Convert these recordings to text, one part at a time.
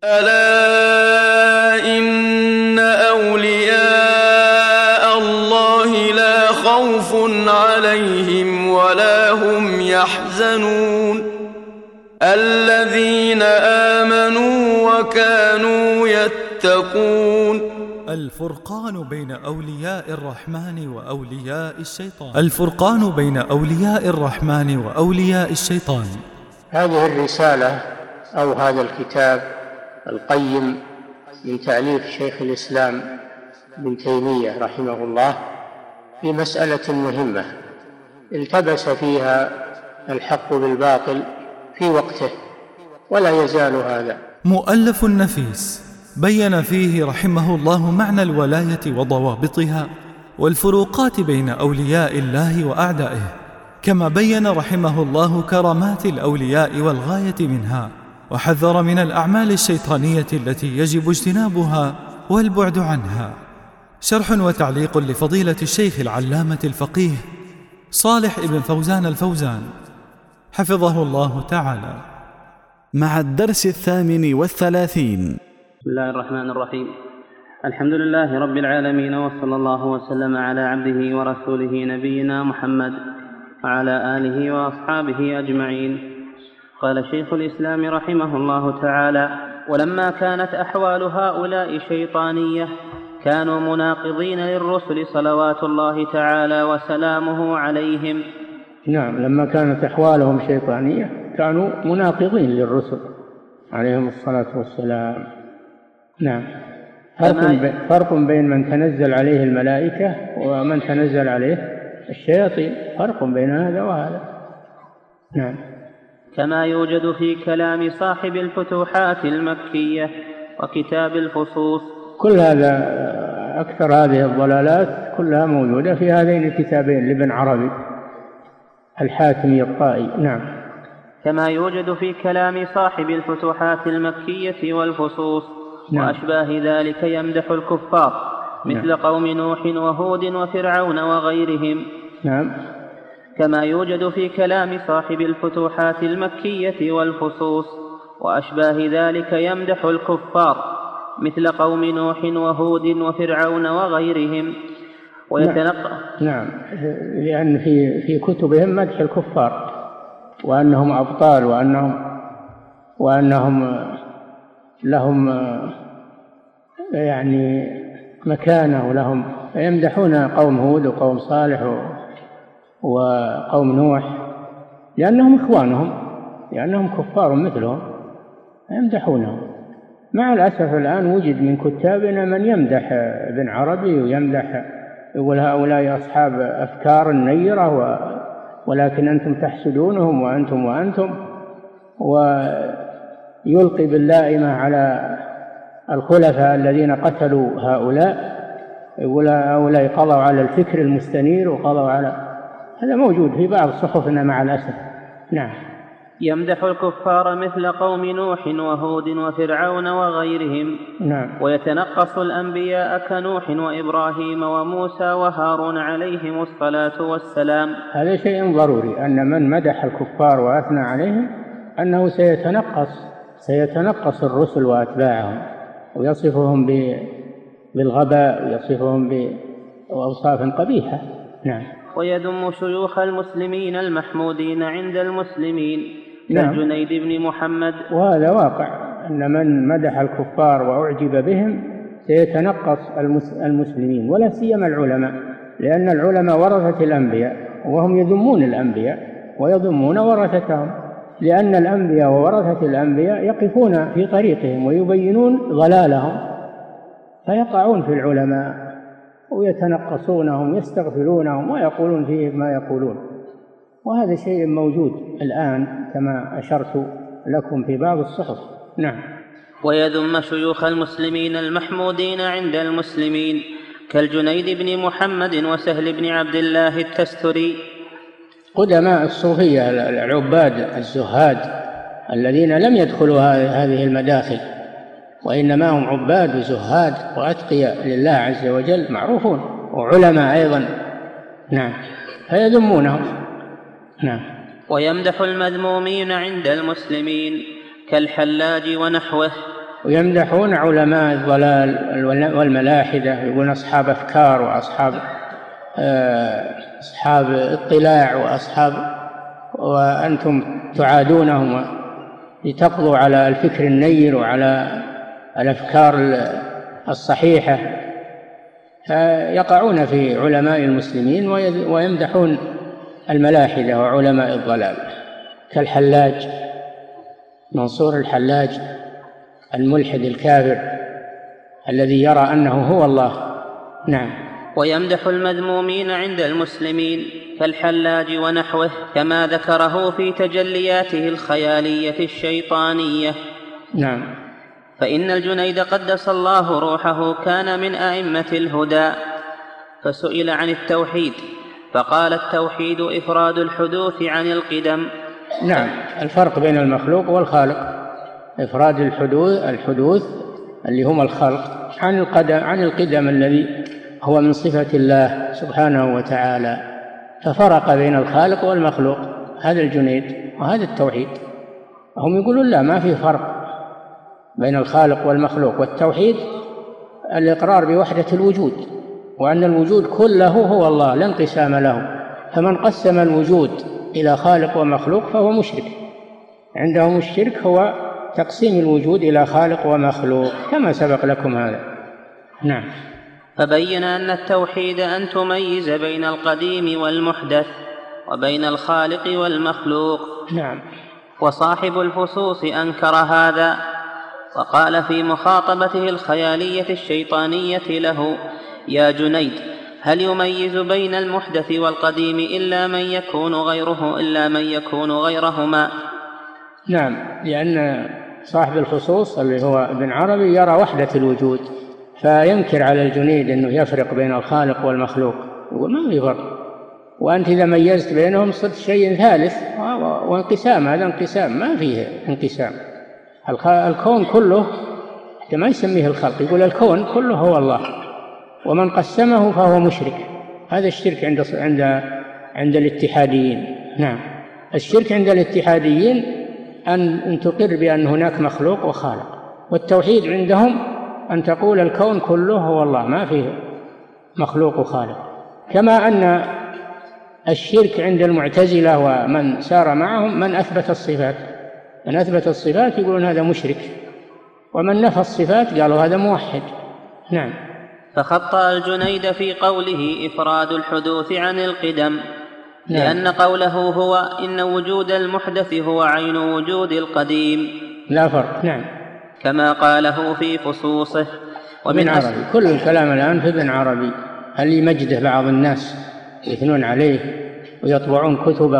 ألا إن أولياء الله لا خوف عليهم ولا هم يحزنون الذين آمنوا وكانوا يتقون. الفرقان بين أولياء الرحمن وأولياء الشيطان. الفرقان بين أولياء الرحمن وأولياء الشيطان. هذه الرسالة أو هذا الكتاب القيم من تأليف شيخ الإسلام ابن تيمية رحمه الله في مسألة مهمة التبس فيها الحق بالباطل في وقته ولا يزال هذا. مؤلف نفيس بين فيه رحمه الله معنى الولاية وضوابطها والفروقات بين أولياء الله وأعدائه، كما بين رحمه الله كرامات الأولياء والغاية منها، وحذر من الأعمال الشيطانية التي يجب اجتنابها والبعد عنها. شرح وتعليق لفضيلة الشيخ العلامة الفقيه صالح ابن فوزان الفوزان حفظه الله تعالى، مع الدرس 38. بسم الله الرحمن الرحيم. الحمد لله رب العالمين، وصلى الله وسلم على عبده ورسوله نبينا محمد وعلى آله وأصحابه أجمعين. قال شيخ الإسلام رحمه الله تعالى: ولما كانت أحوال هؤلاء شيطانية كانوا مناقضين للرسل صلوات الله تعالى وسلامه عليهم. نعم، لما كانت أحوالهم شيطانية كانوا مناقضين للرسل عليهم الصلاة والسلام. نعم، فرق بين من تنزل عليه الملائكة ومن تنزل عليه الشياطين، فرق بين هذا وهذا. نعم. كما يوجد في كلام صاحب الفتوحات المكية وكتاب الفصوص. كل هذا أكثر هذه الضلالات كلها موجودة في هذين الكتابين لابن عربي الحاتمي الطائي. نعم. كما يوجد في كلام صاحب الفتوحات المكية والفصوص. نعم. وأشباه ذلك يمدح الكفار مثل نعم. قوم نوح وهود وفرعون وغيرهم. نعم. كما يوجد في كلام صاحب الفتوحات المكية والفصوص. وأشباه ذلك يمدح الكفار مثل قوم نوح وهود وفرعون وغيرهم نعم، لأن في كتبهم مدح الكفار وأنهم أبطال وأنهم لهم يعني مكانة ولهم، يمدحون قوم هود وقوم صالح وقوم نوح لأنهم إخوانهم، لأنهم كفار مثلهم يمدحونهم. مع الأسف الآن وجد من كتابنا من يمدح ابن عربي ويمدح، يقول هؤلاء أصحاب أفكار نيرة ولكن أنتم تحسدونهم وأنتم ويلقي باللائمة على الخلفاء الذين قتلوا هؤلاء، يقول هؤلاء قضوا على الفكر المستنير وقضوا على هذا موجود في بعض صحفنا مع الأسف. نعم. يمدح الكفار مثل قوم نوح وهود وفرعون وغيرهم. نعم. ويتنقص الأنبياء كنوح وإبراهيم وموسى وهارون عليهم الصلاة والسلام. هذا شيء ضروري أن من مدح الكفار وأثنى عليهم أنه سيتنقص الرسل وأتباعهم ويصفهم بالغباء ويصفهم بأوصاف قبيحة. نعم. ويذم شيوخ المسلمين المحمودين عند المسلمين كالجنيد بن محمد. وهذا واقع أن من مدح الكفار وأعجب بهم سيتنقص المسلمين ولا سيما العلماء، لأن العلماء ورثة الأنبياء وهم يذمون الأنبياء ويذمون ورثتهم، لأن الأنبياء وورثة الأنبياء يقفون في طريقهم ويبينون ضلالهم، فيقعون في العلماء ويتنقصونهم يستغفلونهم ويقولون فيه ما يقولون، وهذا شيء موجود الآن كما أشرت لكم في بعض الصحف. نعم. ويذم شيوخ المسلمين المحمودين عند المسلمين كالجنيد بن محمد وسهل بن عبد الله التستري، قدماء الصوفية العباد الزهاد الذين لم يدخلوا هذه المداخل، وإنما هم عباد وزهاد وأتقياء لله عز وجل معروفون وعلماء أيضا. نعم. فيذمونهم. نعم. ويمدح المذمومين عند المسلمين كالحلاج ونحوه ويمدحون علماء الضلال والملاحدة، يقولون أصحاب أفكار وأصحاب اطلاع وأنتم تعادونهم لتقضوا على الفكر النير وعلى الأفكار الصحيحة. فيقعون في علماء المسلمين ويمدحون الملاحدة وعلماء الضلال كالحلاج، منصور الحلاج الملحد الكافر الذي يرى أنه هو الله. نعم. ويمدح المذمومين عند المسلمين كالحلاج ونحوه، كما ذكره في تجلياته الخيالية الشيطانية. نعم. فإن الجنيد قدس الله روحه كان من أئمة الهدى، فسئل عن التوحيد فقال: التوحيد إفراد الحدوث عن القدم. نعم، الفرق بين المخلوق والخالق، إفراد الحدوث اللي هم الخلق عن القدم الذي هو من صفة الله سبحانه وتعالى، ففرق بين الخالق والمخلوق. هذا الجنيد وهذا التوحيد. هم يقولون لا، ما في فرق بين الخالق والمخلوق. والتوحيد الإقرار بوحدة الوجود، وأن الوجود كله هو الله لا انقسام له. فمن قسم الوجود إلى خالق ومخلوق فهو مشرك. عندهم الشرك هو تقسيم الوجود إلى خالق ومخلوق، كما سبق لكم هذا. نعم. فبين أن التوحيد أن تميز بين القديم والمحدث وبين الخالق والمخلوق. نعم. وصاحب الفصوص أنكر هذا، وقال في مخاطبته الخيالية الشيطانية له: يا جنيد، هل يميز بين المحدث والقديم إلا من يكون غيرهما؟ نعم، لأن صاحب الفصوص اللي هو ابن عربي يرى وحدة الوجود، فينكر على الجنيد أنه يفرق بين الخالق والمخلوق، يقول ما في فرق، وأنت إذا ميزت بينهم صرت شيء ثالث. وانقسام، هذا انقسام، ما فيه انقسام. الكون كله ما يسميه الخلق، يقول الكون كله هو الله، ومن قسمه فهو مشرك. هذا الشرك عند الاتحاديين. نعم. الشرك عند الاتحاديين أن تقر بأن هناك مخلوق وخالق، والتوحيد عندهم أن تقول الكون كله هو الله، ما فيه مخلوق وخالق. كما أن الشرك عند المعتزلة ومن سار معهم من أثبت الصفات يقولون هذا مشرك، ومن نفى الصفات قالوا هذا موحد. نعم. فخطأ الجنيد في قوله إفراد الحدوث عن القدم، لأن قوله هو إن وجود المحدث هو عين وجود القديم، لا فرق. نعم. كما قاله في فصوصه. ومن عربي كل الكلام الآن في ابن عربي، هل يمجده بعض الناس يثنون عليه ويطبعون كتبه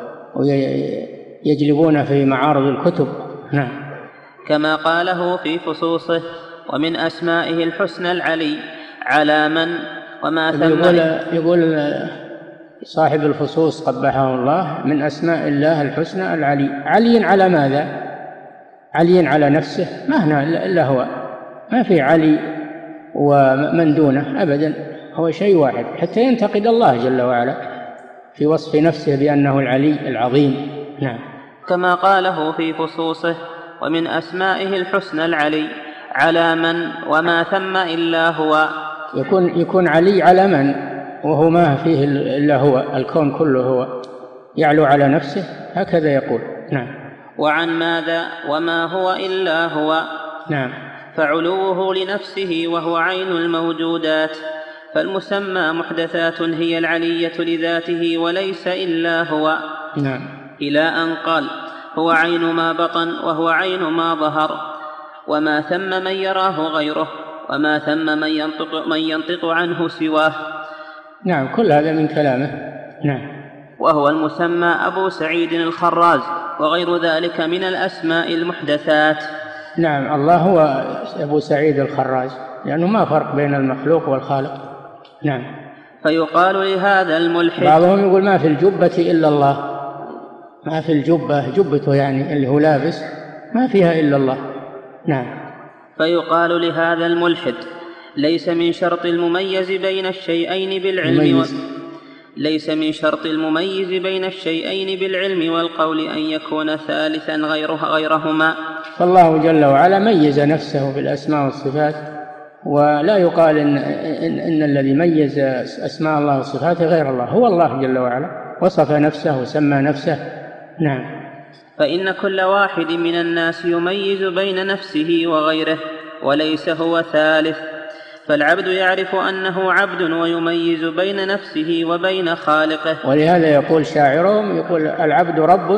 ويجلبون في معارض الكتب. نعم. كما قاله في فصوصه: ومن أسمائه الحسنى العلي على من وما ثم. يقول صاحب الفصوص قبحه الله: من أسماء الله الحسنى العلي. علي على ماذا؟ علي على نفسه؟ ما هنا إلا هو، ما في علي ومن دونه أبدا، هو شيء واحد، حتى ينتقد الله جل وعلا في وصف نفسه بأنه العلي العظيم. نعم. كما قاله في فصوصه: ومن أسمائه الحسنى العلي على من وما ثم إلا هو. يكون علي على من وهو ما فيه إلا هو، الكون كله هو، يعلو على نفسه، هكذا يقول. نعم. وعن ماذا وما هو إلا هو. نعم. فعلوه لنفسه وهو عين الموجودات، فالمسمى محدثات هي العلية لذاته وليس إلا هو. نعم. إلى أن قال: هو عين ما بطن وهو عين ما ظهر، وما ثم من يراه غيره، وما ثم من ينطق عنه سواه. نعم، كل هذا من كلامه. نعم. وهو المسمى أبو سعيد الخراز وغير ذلك من الأسماء المحدثات. نعم، الله هو أبو سعيد الخراز، لأنه ما فرق بين المخلوق والخالق. نعم. فيقال لهذا الملحد، بعضهم يقول ما في الجبة إلا الله، ما في الجبة، جبته يعني اللي هو لابس، ما فيها إلا الله. نعم. فيقال لهذا الملحد: ليس من شرط المميز بين الشيئين بالعلم ليس من شرط المميز بين الشيئين بالعلم والقول أن يكون ثالثا غيرهما. فالله جل وعلا ميز نفسه بالأسماء والصفات، ولا يقال إن الذي ميز أسماء الله وصفاته غير الله، هو الله جل وعلا وصف نفسه وسمى نفسه. نعم. فإن كل واحد من الناس يميز بين نفسه وغيره وليس هو ثالث، فالعبد يعرف أنه عبد ويميز بين نفسه وبين خالقه. ولهذا يقول شاعرهم، يقول العبد رب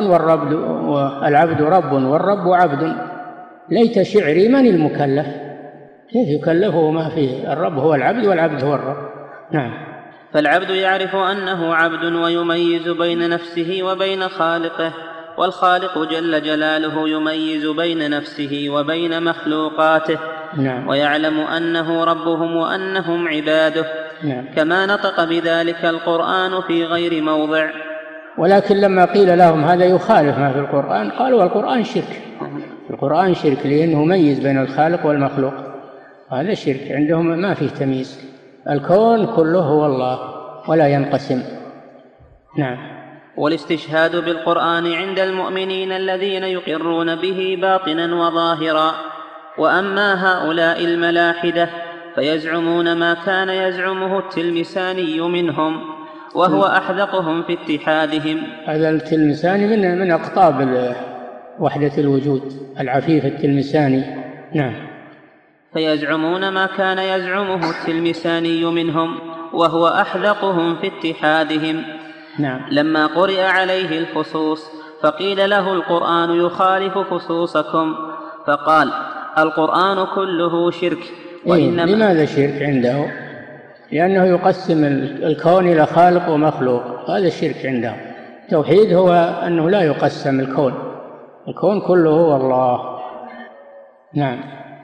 والرب عبد، ليت شعري من المكلف، كيف يكلفه ما فيه؟ الرب هو العبد والعبد هو الرب. نعم. فالعبد يعرف أنه عبد ويميز بين نفسه وبين خالقه، والخالق جل جلاله يميز بين نفسه وبين مخلوقاته. نعم. ويعلم أنه ربهم وأنهم عباده. نعم. كما نطق بذلك القرآن في غير موضع. ولكن لما قيل لهم هذا يخالف ما في القرآن قالوا القرآن شرك. القرآن شرك لأنه ميز بين الخالق والمخلوق، هذا شرك عندهم، ما فيه تمييز. الكون كله هو الله ولا ينقسم. نعم. والاستشهاد بالقرآن عند المؤمنين الذين يقرون به باطنا وظاهرا. وأما هؤلاء الملاحدة فيزعمون ما كان يزعمه التلمساني منهم، وهو أحذقهم في اتحادهم. هذا التلمساني من أقطاب وحدة الوجود، العفيف التلمساني. نعم. فيزعمون ما كان يزعمه التلمساني منهم، وهو أحذقهم في اتحادهم. نعم. لما قرئ عليه الفصوص فقيل له القرآن يخالف فصوصكم، فقال القرآن كله شرك. لماذا شرك عنده؟ لأنه يقسم الكون إلى خالق ومخلوق، هذا الشرك عنده. التوحيد هو أنه لا يقسم الكون كله هو الله. نعم.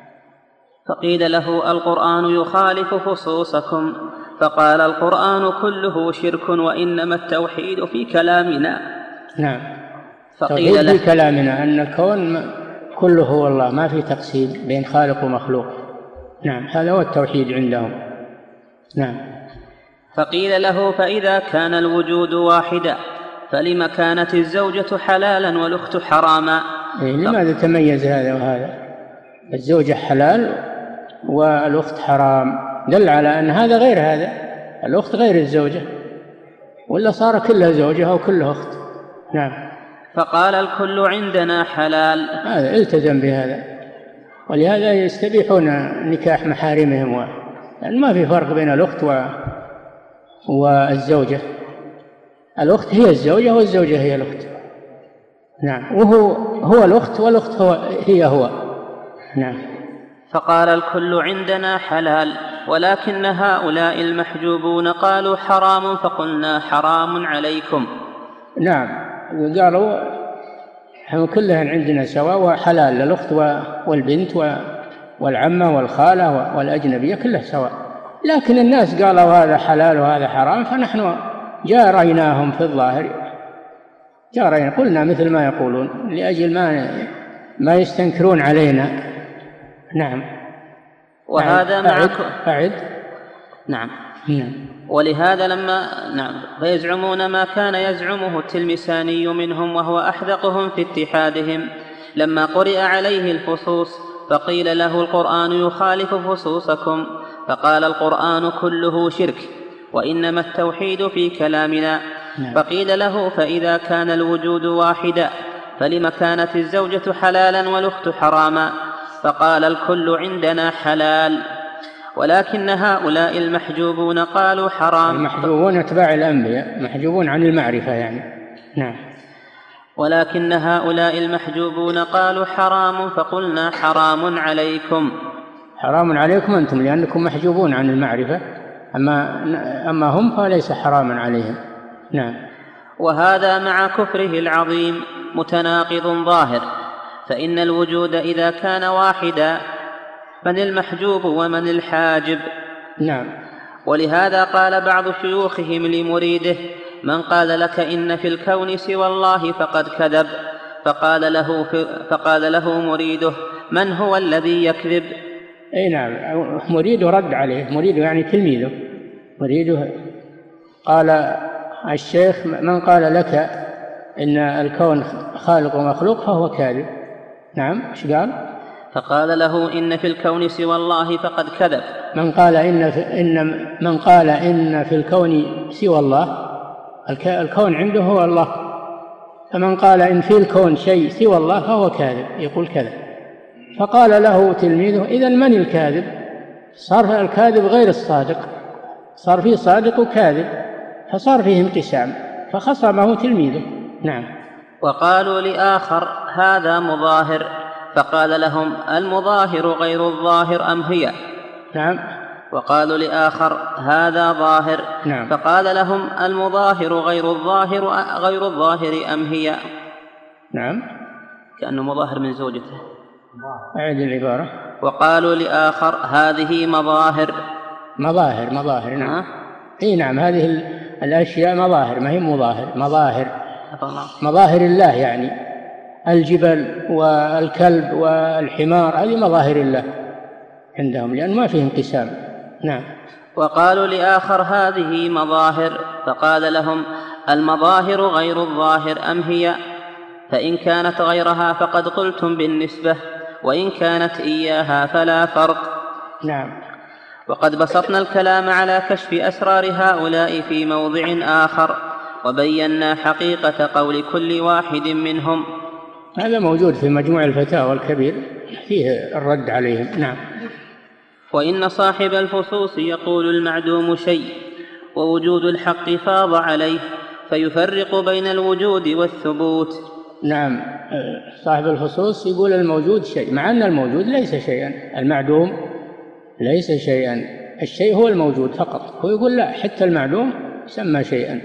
فقيل له القرآن يخالف فصوصكم، فقال القرآن كله شرك وإنما التوحيد في كلامنا. نعم. فقيل له في كلامنا أن الكون كله هو الله، ما في تقسيم بين خالق ومخلوق. نعم. هذا هو التوحيد عندهم. نعم. فقيل له فإذا كان الوجود واحدا فلم كانت الزوجة حلالا والأخت حراما؟ لماذا تميز هذا وهذا؟ الزوجة حلال والأخت حرام، دل على أن هذا غير هذا، الأخت غير الزوجة، ولا صار كلها زوجة أو كلها أخت. نعم. فقال الكل عندنا حلال، هذا التزم بهذا، ولهذا يستبيحون نكاح محارمهم، لأن ما في فرق بين الأخت والزوجة. الأخت هي الزوجة والزوجة هي الأخت. نعم. وهو الأخت والأخت هو. نعم. فقال الكل عندنا حلال، ولكن هؤلاء المحجوبون قالوا حرام، فقلنا حرام عليكم. نعم. قالوا هم كلها عندنا سواء وحلال للأخت والبنت والعمة والخالة والأجنبية كلها سواء، لكن الناس قالوا هذا حلال وهذا حرام، فنحن جاريناهم في الظاهر، قلنا مثل ما يقولون لأجل ما يستنكرون علينا. نعم. وهذا أعد. نعم. ولهذا فيزعمون ما كان يزعمه التلمساني منهم، وهو أحذقهم في اتحادهم. لما قرئ عليه الفصوص فقيل له القرآن يخالف فصوصكم، فقال القرآن كله شرك وإنما التوحيد في كلامنا. فقيل له فإذا كان الوجود واحدا فلم كانت الزوجة حلالا والأخت حراما؟ فقال الكل عندنا حلال، ولكن هؤلاء المحجوبون قالوا حرام. المحجوبون أتباع الأنبياء، محجوبون عن المعرفة يعني. نعم. ولكن هؤلاء المحجوبون قالوا حرام، فقلنا حرام عليكم. حرام عليكم أنتم لأنكم محجوبون عن المعرفة، أما هم فليس حراما عليهم. نعم. وهذا مع كفره العظيم متناقض ظاهر، فإن الوجود إذا كان واحدا من المحجوب ومن الحاجب؟ نعم. ولهذا قال بعض شيوخهم لمريده من قال لك إن في الكون سوى الله فقد كذب، فقال له مريده من هو الذي يكذب؟ أي نعم. مريده رد عليه، مريده يعني تلميذه، مريده الشيخ من قال لك إن الكون خالق ومخلوق فهو كاذب. نعم، ايش قال؟ فقال له إن في الكون سوى الله فقد كذب. من قال إن في الكون سوى الله، الكون عنده هو الله، فمن قال إن في الكون شيء سوى الله فهو كاذب، يقول كذا. فقال له تلميذه إذن من الكاذب؟ صار الكاذب غير الصادق، صار فيه صادق وكاذب، فصار فيه انقسام، فخصمه تلميذه. نعم. وقالوا لآخر هذا مظاهر، فقال لهم المظاهر غير الظاهر أم هي؟ نعم. وقالوا لآخر هذا ظاهر. نعم. فقال لهم المظاهر غير الظاهر أم هي؟ نعم. كأنه مظاهر من زوجته. أعد العبارة. وقالوا لآخر هذه مظاهر. نعم. اي نعم، هذه الأشياء مظاهر، ما هي مظاهر، مظاهر الله، يعني الجبل والكلب والحمار هذه مظاهر الله عندهم، لأن ما فيه انقسام. نعم. وقالوا لآخر هذه مظاهر، فقال لهم المظاهر غير الظاهر أم هي؟ فإن كانت غيرها فقد قلتم بالنسبة، وإن كانت إياها فلا فرق. نعم. وقد بسطنا الكلام على كشف أسرار هؤلاء في موضع آخر، وبينا حقيقة قول كل واحد منهم. هذا موجود في مجموع الفتاوى الكبير، فيه الرد عليهم. نعم. وإن صاحب الفصوص يقول المعدوم شيء ووجود الحق فاض عليه، فيفرق بين الوجود والثبوت. نعم، صاحب الفصوص يقول الموجود شيء، مع أن الموجود ليس شيئا، المعدوم ليس شيئا، الشيء هو الموجود فقط، هو يقول لا، حتى المعدوم يسمى شيئا.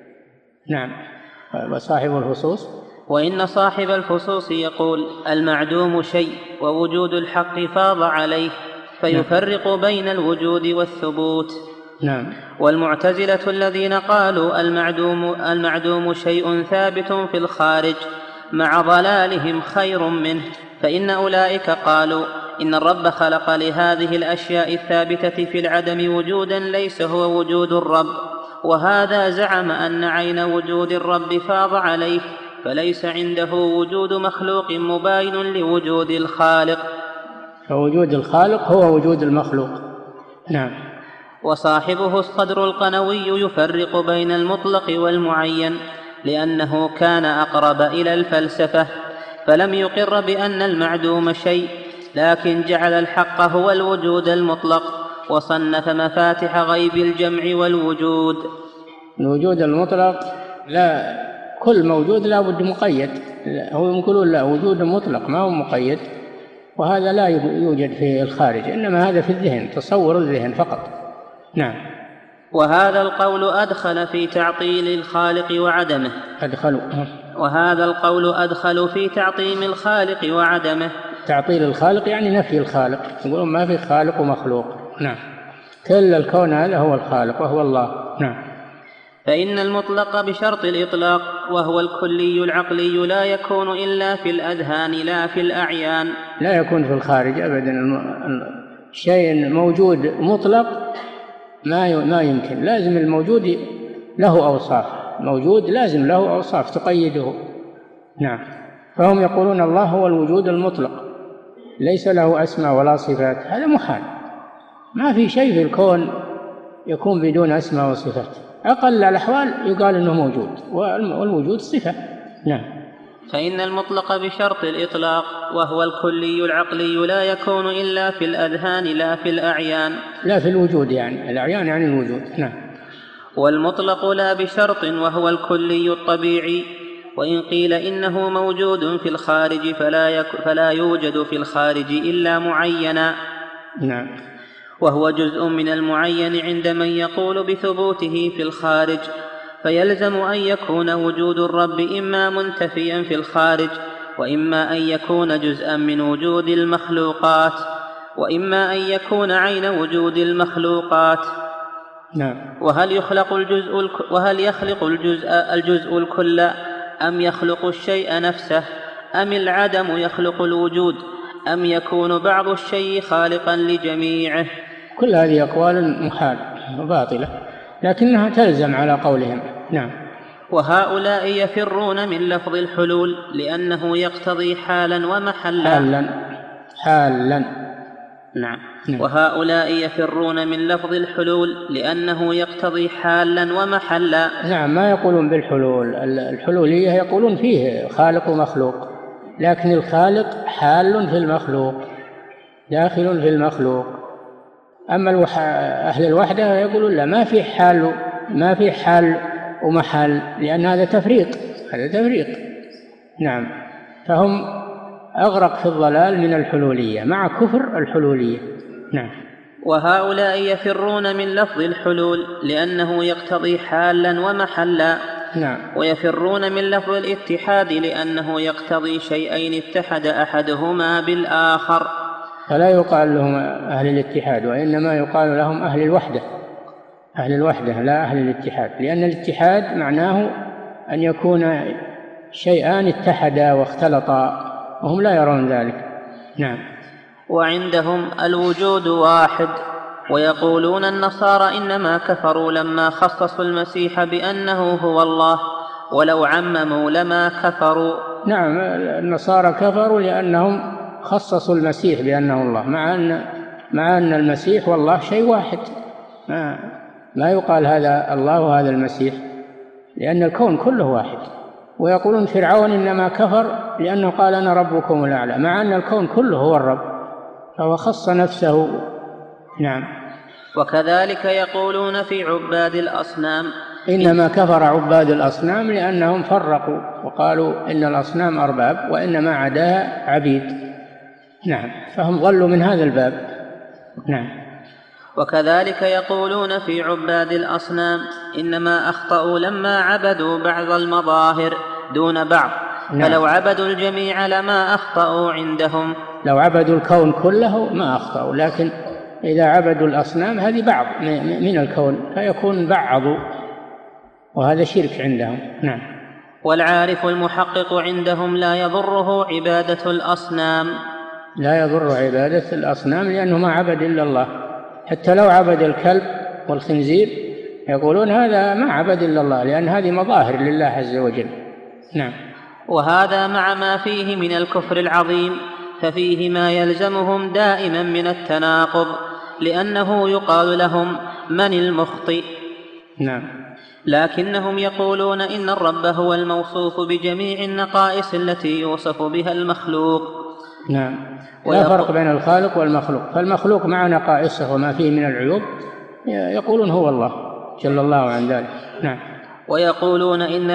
نعم. وصاحب الفصوص. وإن صاحب الفصوص يقول المعدوم شيء ووجود الحق فاض عليه، فيفرق بين الوجود والثبوت. نعم. والمعتزلة الذين قالوا المعدوم شيء ثابت في الخارج مع ضلالهم خير منه، فإن أولئك قالوا إن الرب خلق لهذه الأشياء الثابتة في العدم وجودا ليس هو وجود الرب، وهذا زعم أن عين وجود الرب فاض عليه، فليس عنده وجود مخلوق مباين لوجود الخالق، فوجود الخالق هو وجود المخلوق. نعم. وصاحبه الصدر القنوي يفرق بين المطلق والمعين، لأنه كان أقرب إلى الفلسفة، فلم يقر بأن المعدوم شيء، لكن جعل الحق هو الوجود المطلق، وصنف مفاتح غيب الجمع والوجود. الوجود المطلق، لا، كل موجود لا بد مقيد، هو يقولون لا، وجود مطلق ما هو مقيد، وهذا لا يوجد في الخارج، إنما هذا في الذهن، تصور الذهن فقط. نعم. وهذا القول أدخل في تعطيل الخالق وعدمه. وهذا القول أدخل في تعطيم الخالق وعدمه. تعطيل الخالق يعني نفي الخالق، يقولون ما في خالق ومخلوق. نعم. كل الكون هذا هو الخالق وهو الله. نعم. فإن المطلق بشرط الإطلاق وهو الكلي العقلي لا يكون إلا في الأذهان لا في الأعيان. لا يكون في الخارج أبدا. شيء موجود مطلق ما يمكن، لازم الموجود له أوصاف، موجود لازم له أوصاف تقيده. نعم. فهم يقولون الله هو الوجود المطلق ليس له أسماء ولا صفات، هذا محال، ما في شيء في الكون يكون بدون أسماء وصفات، أقل الأحوال يقال أنه موجود، والوجود صفة. نعم. فإن المطلق بشرط الإطلاق وهو الكلي العقلي لا يكون إلا في الأذهان لا في الأعيان. لا في الوجود، يعني الأعيان يعني الوجود. نعم. والمطلق لا بشرط وهو الكلي الطبيعي، وإن قيل إنه موجود في الخارج فلا يوجد في الخارج إلا معينا. نعم. وهو جزء من المعين عند من يقول بثبوته في الخارج، فيلزم أن يكون وجود الرب إما منتفيا في الخارج، وإما أن يكون جزءا من وجود المخلوقات، وإما أن يكون عين وجود المخلوقات. نعم. وهل يخلق الجزء الكل أم يخلق الشيء نفسه، أم العدم يخلق الوجود، أم يكون بعض الشيء خالقا لجميعه؟ كل هذه أقوال محال وباطلة، لكنها تلزم على قولهم، نعم. وهؤلاء يفرون من لفظ الحلول لأنه يقتضي حالا ومحلا. حالا. نعم. وهؤلاء يفرون من لفظ الحلول لأنه يقتضي حالا ومحلا. نعم، ما يقولون بالحلول. الحلولية يقولون فيه خالق ومخلوق، لكن الخالق حال في المخلوق، داخل في المخلوق. أما أهل الوحدة يقولون لا، ما في حال ومحل، لأن هذا تفريق. نعم. فهم أغرق في الضلال من الحلولية مع كفر الحلولية. نعم. وهؤلاء يفرون من لفظ الحلول لأنه يقتضي حالا ومحلا. نعم. ويفرون من لفظ الاتحاد لأنه يقتضي شيئين اتحد أحدهما بالآخر. فلا يقال لهم أهل الاتحاد، وإنما يقال لهم أهل الوحدة. لا أهل الاتحاد، لأن الاتحاد معناه أن يكون شيئان اتحدا واختلطا، وهم لا يرون ذلك. نعم. وعندهم الوجود واحد. ويقولون النصارى إنما كفروا لما خصصوا المسيح بأنه هو الله، ولو عمموا لما كفروا. نعم، النصارى كفروا لأنهم خصصوا المسيح بأنه الله، مع أن المسيح والله شيء واحد. ما يقال هذا الله وهذا المسيح، لأن الكون كله واحد. ويقولون فرعون إنما كفر لأنه قال أنا ربكم الأعلى، مع أن الكون كله هو الرب، فهو خص نفسه. نعم. وكذلك يقولون في عباد الأصنام إنما كفر عباد الأصنام لأنهم فرقوا وقالوا إن الأصنام أرباب وإن ما عداها عبيد. نعم. فهم ضلوا من هذا الباب. نعم. وكذلك يقولون في عباد الأصنام إنما أخطأوا لما عبدوا بعض المظاهر دون بعض. نعم. فلو عبدوا الجميع لما أخطأوا عندهم. لو عبدوا الكون كله ما أخطأوا، لكن إذا عبدوا الأصنام هذه بعض من الكون فيكون بعضوا، وهذا شرك عندهم. نعم. والعارف المحقق عندهم لا يضره عبادة الأصنام. لا يضر عبادة الأصنام لأنه ما عبد إلا الله. حتى لو عبد الكلب والخنزير يقولون هذا ما عبد إلا الله، لأن هذه مظاهر لله عز وجل. نعم. وهذا مع ما فيه من الكفر العظيم، ففيه ما يلزمهم دائما من التناقض، لأنه يقال لهم من المخطئ. نعم. لكنهم يقولون إن الرب هو الموصوف بجميع النقائص التي يوصف بها المخلوق. نعم. لا فرق بين الخالق والمخلوق، فالمخلوق مع نقائصه وما فيه من العيوب يقولون هو الله جل الله عن ذلك. نعم. ويقولون إن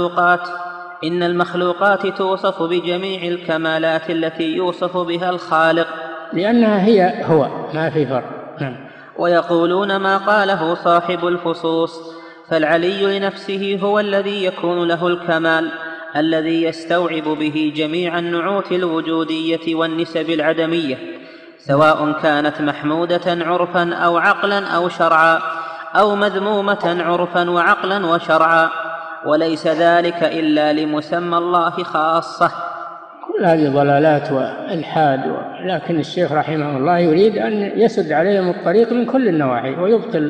المخلوقات توصف بجميع الكمالات التي يوصف بها الخالق، لأنها هو ما في فرق. نعم. ويقولون ما قاله صاحب الفصوص، فالعلي لنفسه هو الذي يكون له الكمال الذي يستوعب به جميع النعوت الوجودية والنسب العدمية، سواء كانت محمودة عرفا أو عقلا أو شرعا، أو مذمومة عرفا وعقلا وشرعا، وليس ذلك إلا لمسمى الله خاصة. كل هذه ضلالات والحاد، لكن الشيخ رحمه الله يريد أن يسد عليهم الطريق من كل النواحي ويبطل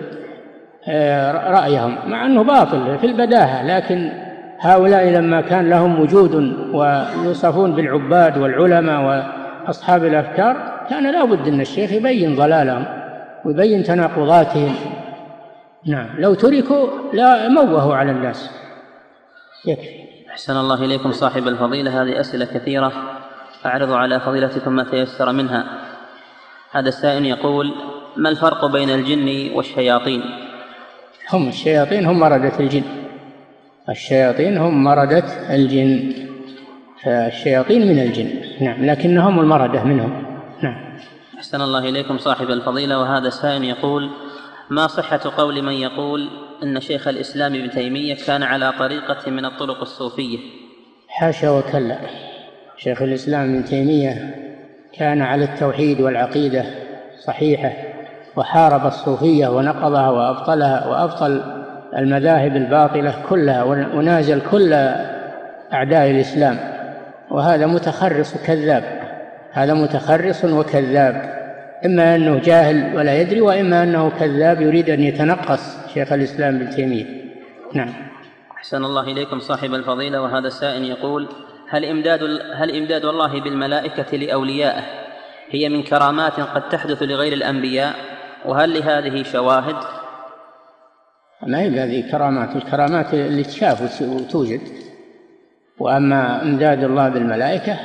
رأيهم، مع أنه باطل في البداهة، لكن هؤلاء لما كان لهم وجود ويوصفون بالعباد والعلماء وأصحاب الأفكار كان لا بد أن الشيخ يبين ضلالهم ويبين تناقضاتهم. نعم. لو تركوا لا موهوا على الناس. يكفي. أحسن الله إليكم صاحب الفضيلة. هذه أسئلة كثيرة أعرض على فضيلتكم ما تيسر منها. هذا السائل يقول: ما الفرق بين الجن والشياطين؟ الشياطين هم مردة الجن. الشياطين هم مردة الجن، فالشياطين من الجن. نعم، لكنهم المردة منهم. نعم. أحسن الله إليكم صاحب الفضيلة. وهذا السائل يقول: ما صحة قول من يقول أن شيخ الإسلام ابن تيمية كان على طريقة من الطرق الصوفية؟ حاشا وكلا. شيخ الإسلام ابن تيمية كان على التوحيد والعقيدة صحيحة، وحارب الصوفية ونقضها وأبطلها وأبطل المذاهب الباطلة كلها، ونازل كل أعداء الإسلام. وهذا متخرص كذاب، هذا متخرص وكذاب، إما أنه جاهل ولا يدري، وإما أنه كذاب يريد أن يتنقص شيخ الإسلام ابن تيمية. نعم. أحسن الله إليكم صاحب الفضيلة، وهذا السائل يقول: هل إمداد الله بالملائكة لأوليائه هي من كرامات قد تحدث لغير الأنبياء؟ وهل لهذه شواهد؟ ما هي هذه كرامات، الكرامات اللي تشاف وتوجد. وأما إمداد الله بالملائكة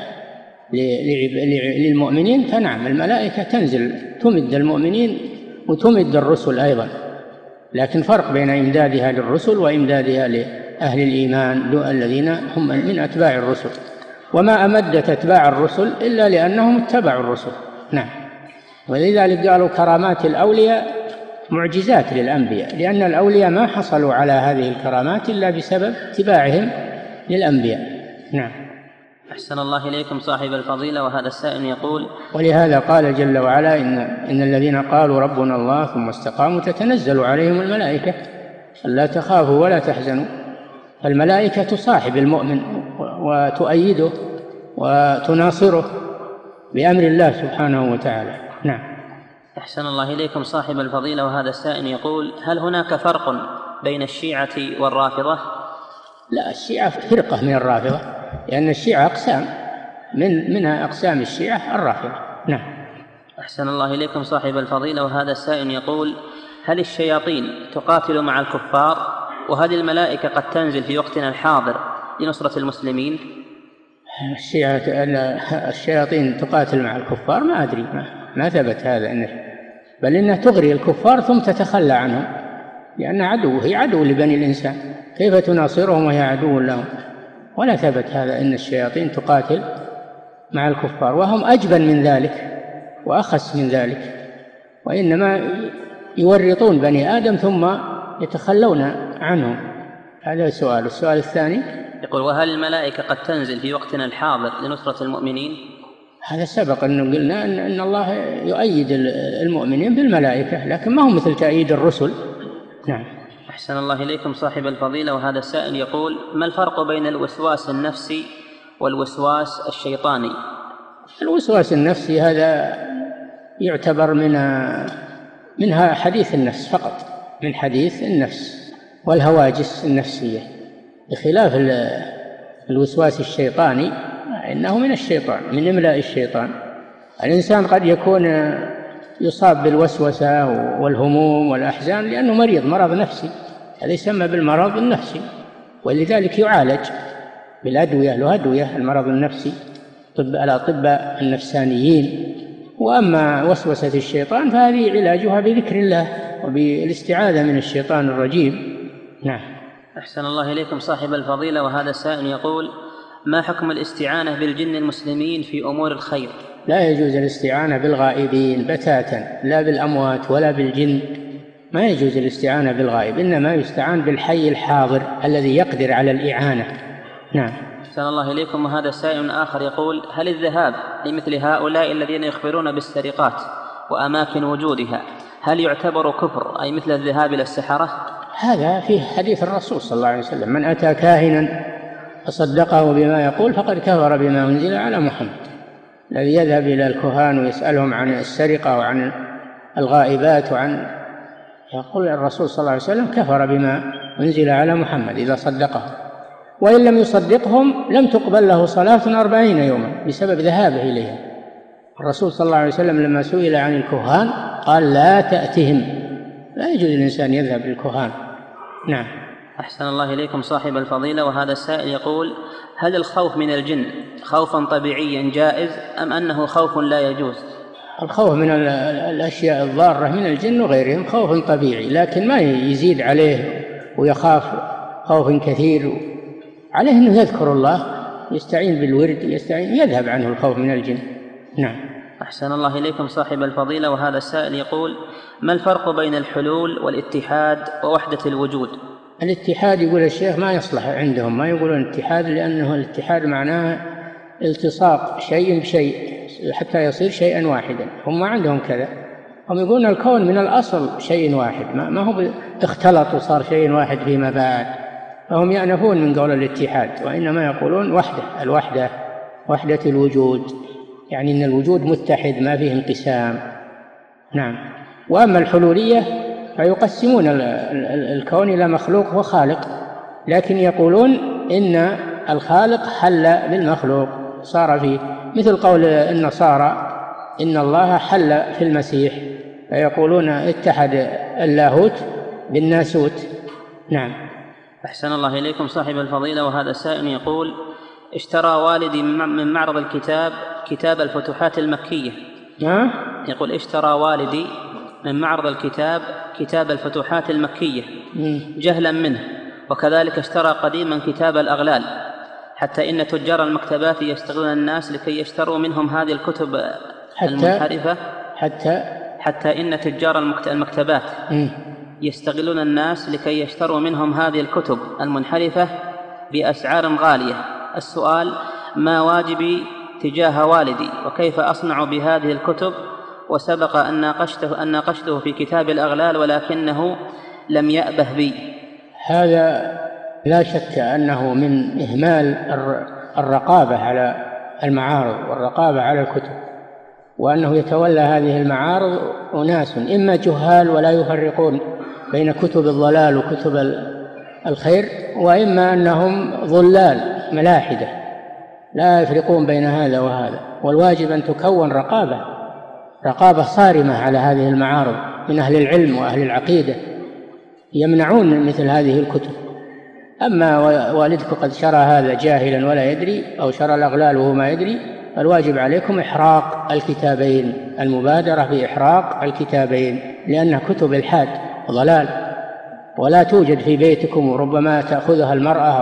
للمؤمنين فنعم، الملائكة تنزل تمد المؤمنين وتمد الرسل أيضا، لكن فرق بين إمدادها للرسل وإمدادها لأهل الإيمان الذين هم من أتباع الرسل. وما أمدت أتباع الرسل إلا لأنهم اتبعوا الرسل. نعم. ولذلك قالوا كرامات الأولياء معجزات للأنبياء، لأن الأولياء ما حصلوا على هذه الكرامات إلا بسبب اتباعهم للأنبياء. نعم. أحسن الله إليكم صاحب الفضيلة، وهذا السائل يقول: ولهذا قال جل وعلا: إن الذين قالوا ربنا الله ثم استقاموا تتنزل عليهم الملائكة ألا تخافوا ولا تحزنوا. فالملائكة تصاحب المؤمن وتؤيده وتناصره بأمر الله سبحانه وتعالى. نعم. أحسن الله إليكم صاحب الفضيلة، وهذا السائل يقول: هل هناك فرق بين الشيعة والرافضة؟ لا، الشيعة فرقة من الرافضة، لأن الشيعة أقسام، منها أقسام الشيعة الرافضة. نعم. أحسن الله إليكم صاحب الفضيلة، وهذا السائل يقول: هل الشياطين تقاتل مع الكفار؟ وهل الملائكة قد تنزل في وقتنا الحاضر لنصرة المسلمين؟ الشياطين تقاتل مع الكفار ما أدري، ما ثبت هذا، بل إنها تغري الكفار ثم تتخلى عنهم، لأن هي عدو لبني الإنسان، كيف تناصرهم وهي عدو لهم؟ ولا ثبت هذا إن الشياطين تقاتل مع الكفار، وهم أجبن من ذلك وأخس من ذلك، وإنما يورطون بني آدم ثم يتخلون عنهم. هذا السؤال الثاني يقول: وهل الملائكة قد تنزل في وقتنا الحاضر لنصرة المؤمنين؟ هذا سبق أنه قلنا أن الله يؤيد المؤمنين بالملائكة، لكن ما هو مثل تأييد الرسل. نعم. أحسن الله إليكم صاحب الفضيلة، وهذا السائل يقول: ما الفرق بين الوسواس النفسي والوسواس الشيطاني؟ الوسواس النفسي هذا يعتبر منها حديث النفس فقط، من حديث النفس والهواجس النفسية، بخلاف الوسواس الشيطاني إنه من الشيطان، من إملاء الشيطان. الإنسان قد يكون يصاب بالوسوسة والهموم والأحزان لأنه مرض نفسي، هذا يسمى بالمرض النفسي، ولذلك يعالج بالأدوية، له أدوية المرض النفسي، الأطباء النفسانيين. وأما وسوسة الشيطان فهذه علاجها بذكر الله وبالاستعاذة من الشيطان الرجيم. نعم. أحسن الله إليكم صاحب الفضيلة، وهذا السائل يقول: ما حكم الاستعانة بالجن المسلمين في أمور الخير؟ لا يجوز الاستعانة بالغائبين بتاتا، لا بالأموات ولا بالجن، ما يجوز الاستعانة بالغائب، إنما يستعان بالحي الحاضر الذي يقدر على الإعانة. نعم. أحسن الله إليكم، وهذا سائل آخر يقول: هل الذهاب لمثل هؤلاء الذين يخبرون بالسرقات وأماكن وجودها هل يعتبر كفر، أي مثل الذهاب إلى السحرة؟ هذا فيه حديث الرسول صلى الله عليه وسلم: من أتى كاهنا فصدقه بما يقول فقد كفر بما أنزل على محمد. الذي يذهب إلى الكهان ويسألهم عن السرقة وعن الغائبات يقول الرسول صلى الله عليه وسلم كفر بما أنزل على محمد إذا صدقه، وإن لم يصدقهم لم تقبل له صلاة 40 يوما بسبب ذهابه إليهم. الرسول صلى الله عليه وسلم لما سئل عن الكهان قال: لا تأتهم، لا يجوز الإنسان يذهب للكهان. نعم. أحسن الله إليكم صاحب الفضيلة، وهذا السائل يقول: هل الخوف من الجن خوفا طبيعيا جائز أم أنه خوف لا يجوز؟ الخوف من الأشياء الضارة من الجن وغيرهم خوف طبيعي، لكن ما يزيد عليه ويخاف خوف كثير، عليه أنه يذكر الله، يستعين بالورد، يذهب عنه الخوف من الجن. نعم. أحسن الله إليكم صاحب الفضيلة، وهذا السائل يقول: ما الفرق بين الحلول والاتحاد ووحدة الوجود؟ الاتحاد يقول الشيخ ما يصلح عندهم، ما يقولون اتحاد، لأنه الاتحاد معناه التصاق شيء بشيء حتى يصير شيئا واحدا، هم ما عندهم كذا، هم يقولون الكون من الأصل شيء واحد، ما هو اختلط وصار شيء واحد فيما بعد، فهم يأنفون من قول الاتحاد، وإنما يقولون وحدة الوجود، يعني أن الوجود متحد ما فيه انقسام. نعم. وأما الحلولية فيقسمون الكون إلى مخلوق وخالق، لكن يقولون إن الخالق حل بالمخلوق صار فيه، مثل قول النصارى إن الله حل في المسيح، فيقولون اتحد اللاهوت بالناسوت. نعم. أحسن الله إليكم صاحب الفضيلة. وهذا السائل يقول: اشترى والدي من معرض الكتاب كتاب الفتوحات المكية. يقول: اشترى والدي من معرض الكتاب كتاب الفتوحات المكية جهلا منه، وكذلك اشترى قديما كتاب الأغلال، حتى إن تجار المكتبات يستغلون الناس لكي يشتروا منهم هذه الكتب المنحرفة، حتى إن تجار المكتبات يستغلون الناس لكي يشتروا منهم هذه الكتب المنحرفة بأسعار غالية. السؤال: ما واجبي تجاه والدي، وكيف أصنع بهذه الكتب؟ وسبق أن ناقشته في كتاب الأغلال ولكنه لم يأبه بي. هذا لا شك أنه من إهمال الرقابة على المعارض والرقابة على الكتب، وأنه يتولى هذه المعارض أناس إما جهال ولا يفرقون بين كتب الضلال وكتب الخير، وإما أنهم ضلال ملاحدة لا يفرقون بين هذا وهذا. والواجب أن تكون رقابة صارمة على هذه المعارض من أهل العلم وأهل العقيدة يمنعون مثل هذه الكتب. أما والدك قد شرى هذا جاهلا ولا يدري، أو شرى الأغلال وهو ما يدري، فالواجب عليكم إحراق الكتابين، المبادرة بإحراق الكتابين، لأنها كتب الحاد ضلال ولا توجد في بيتكم، وربما تأخذها المرأة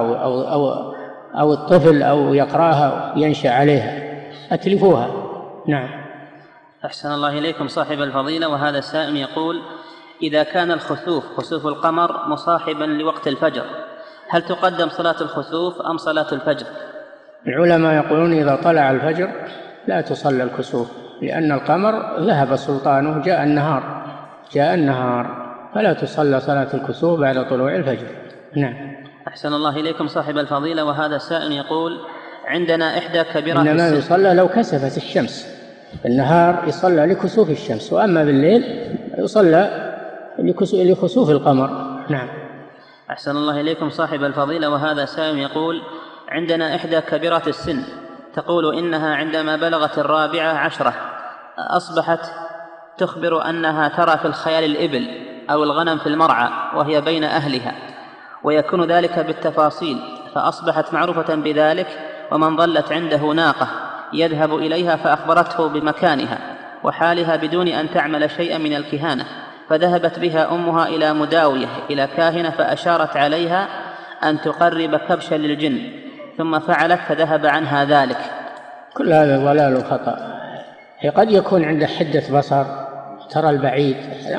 أو الطفل أو يقرأها ينشأ عليها، أتلفوها. نعم. أحسن الله إليكم صاحب الفضيلة. وهذا السائل يقول: إذا كان الخسوف خسوف القمر مصاحبا لوقت الفجر، هل تقدم صلاة الخسوف أم صلاة الفجر؟ العلماء يقولون إذا طلع الفجر لا تصلى الكسوف، لأن القمر ذهب سلطانه، جاء النهار، فلا تصلى صلاة الكسوف بعد طلوع الفجر. نعم. أحسن الله إليكم صاحب الفضيلة. وهذا السائل يقول: عندنا إحدى كبيرات إنما يصلى لو كسفت الشمس، النهار يصلى لكسوف الشمس، وأما بالليل يصلى لخسوف القمر. نعم. أحسن الله إليكم صاحب الفضيلة. وهذا سائل يقول: عندنا إحدى كبيرات السن تقول إنها عندما بلغت 14 أصبحت تخبر أنها ترى في الخيال الإبل أو الغنم في المرعى وهي بين أهلها، ويكون ذلك بالتفاصيل، فأصبحت معروفة بذلك، ومن ظلت عنده ناقة يذهب إليها فأخبرته بمكانها وحالها بدون أن تعمل شيئا من الكهانة، فذهبت بها أمها إلى مداوية إلى كاهنة فأشارت عليها أن تقرب كبشا للجن، ثم فعلت فذهب عنها ذلك. كل هذا ضلال وخطأ. قد يكون عنده حدة بصر ترى البعيد،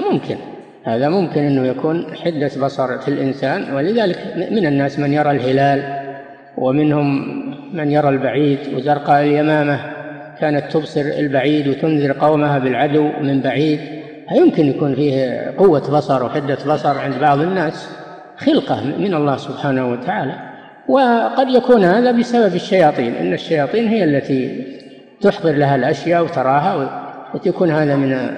هذا ممكن أنه يكون حدة بصر في الإنسان، ولذلك من الناس من يرى الهلال، ومنهم من يرى البعيد. وزرقاء اليمامة كانت تبصر البعيد وتنذر قومها بالعدو من بعيد. يمكن يكون فيه قوة بصر وحدة بصر عند بعض الناس، خلقة من الله سبحانه وتعالى. وقد يكون هذا بسبب الشياطين، إن الشياطين هي التي تحضر لها الأشياء وتراها، وتكون هذا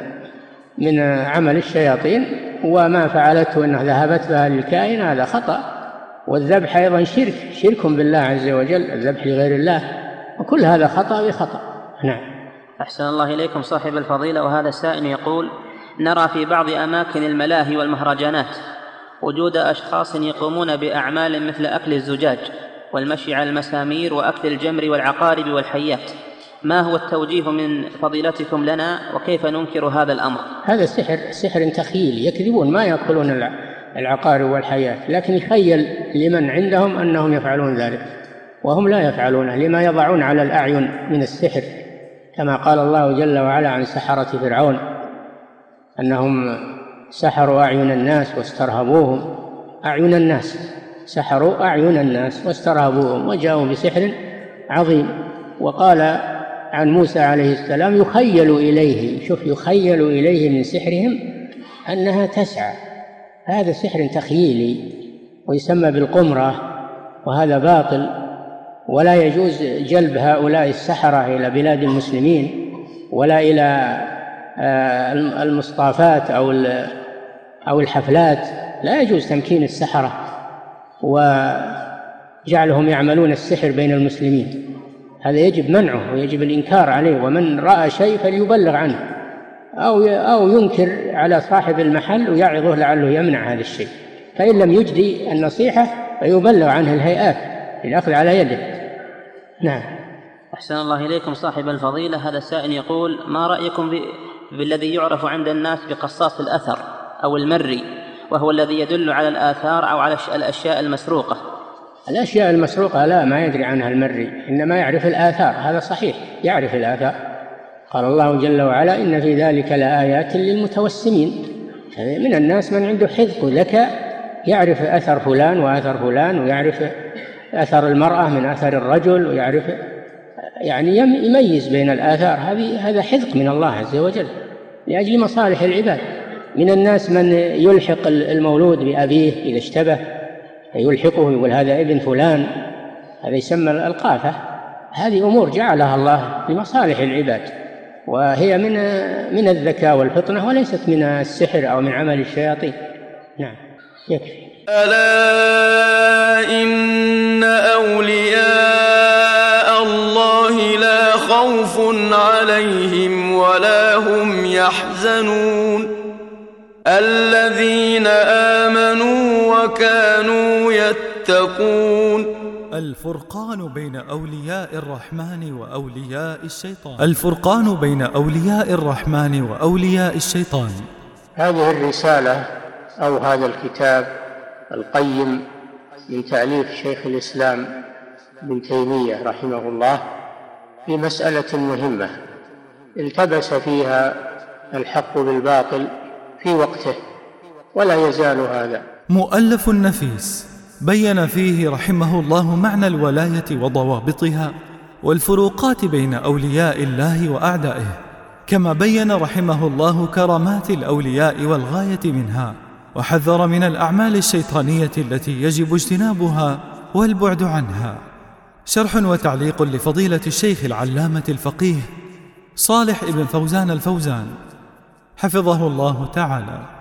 من عمل الشياطين. وما فعلته أنها ذهبت بها للكائن هذا خطأ. والذبح أيضا شرك بالله عز وجل، الذبح لغير الله، وكل هذا خطأ بخطأ. نعم. أحسن الله إليكم صاحب الفضيلة. وهذا السائل يقول: نرى في بعض أماكن الملاهي والمهرجانات وجود أشخاص يقومون بأعمال مثل أكل الزجاج والمشي على المسامير وأكل الجمر والعقارب والحيات، ما هو التوجيه من فضيلتكم لنا، وكيف ننكر هذا الأمر؟ هذا سحر تخيل، يكذبون، ما يأكلون العقارب والحيات، لكن يخيل لمن عندهم أنهم يفعلون ذلك وهم لا يفعلونه، لما يضعون على الأعين من السحر، كما قال الله جل وعلا عن سحرة فرعون أنهم سحروا أعين الناس واسترهبوهم. سحروا أعين الناس واسترهبوهم وجاءوا بسحر عظيم. وقال عن موسى عليه السلام: يخيل إليه من سحرهم أنها تسعى. هذا سحر تخيلي ويسمى بالقمرة، وهذا باطل، ولا يجوز جلب هؤلاء السحرة إلى بلاد المسلمين ولا إلى المصطافات أو الحفلات، لا يجوز تمكين السحرة وجعلهم يعملون السحر بين المسلمين. هذا يجب منعه ويجب الإنكار عليه، ومن رأى شيء فليبلغ عنه أو ينكر على صاحب المحل ويعظه لعله يمنع هذا الشيء، فإن لم يجدي النصيحة فيبلغ عنه الهيئات للأخذ على يده. نعم. أحسن الله إليكم صاحب الفضيلة. هذا السائل يقول: ما رأيكم بالذي يعرف عند الناس بقصاص الأثر أو المري، وهو الذي يدل على الآثار أو على الأشياء المسروقة؟ الأشياء المسروقة لا، ما يدري عنها المري، إنما يعرف الآثار. هذا صحيح، يعرف الآثار. قال الله جل وعلا: إن في ذلك لآيات للمتوسمين. من الناس من عنده حذق وذكاء، يعرف أثر فلان وأثر فلان، ويعرف أثر المرأة من أثر الرجل، ويعرف يعني يميز بين الآثار. هذا حذق من الله عز وجل لأجل مصالح العباد. من الناس من يلحق المولود بأبيه إذا اشتبه، يلحقه يقول هذا ابن فلان، هذا يسمى القافة. هذه أمور جعلها الله لمصالح العباد، وهي من الذكاء والفطنة، وليست من السحر أو من عمل الشياطين. نعم، يكفي. ألا إن أولياء الله لا خوف عليهم ولا هم يحزنون الذين آمنوا وكانوا يتقون. الفرقان بين أولياء الرحمن وأولياء الشيطان. الفرقان بين أولياء الرحمن وأولياء الشيطان. هذه الرسالة أو هذا الكتاب القيم من تأليف شيخ الإسلام ابن تيمية رحمه الله في مسألة مهمة التبس فيها الحق بالباطل في وقته، ولا يزال هذا. مؤلف نفيس بين فيه رحمه الله معنى الولاية وضوابطها والفروقات بين أولياء الله وأعدائه، كما بين رحمه الله كرامات الأولياء والغاية منها، وحذر من الأعمال الشيطانية التي يجب اجتنابها والبعد عنها. شرح وتعليق لفضيلة الشيخ العلامة الفقيه صالح ابن فوزان الفوزان حفظه الله تعالى.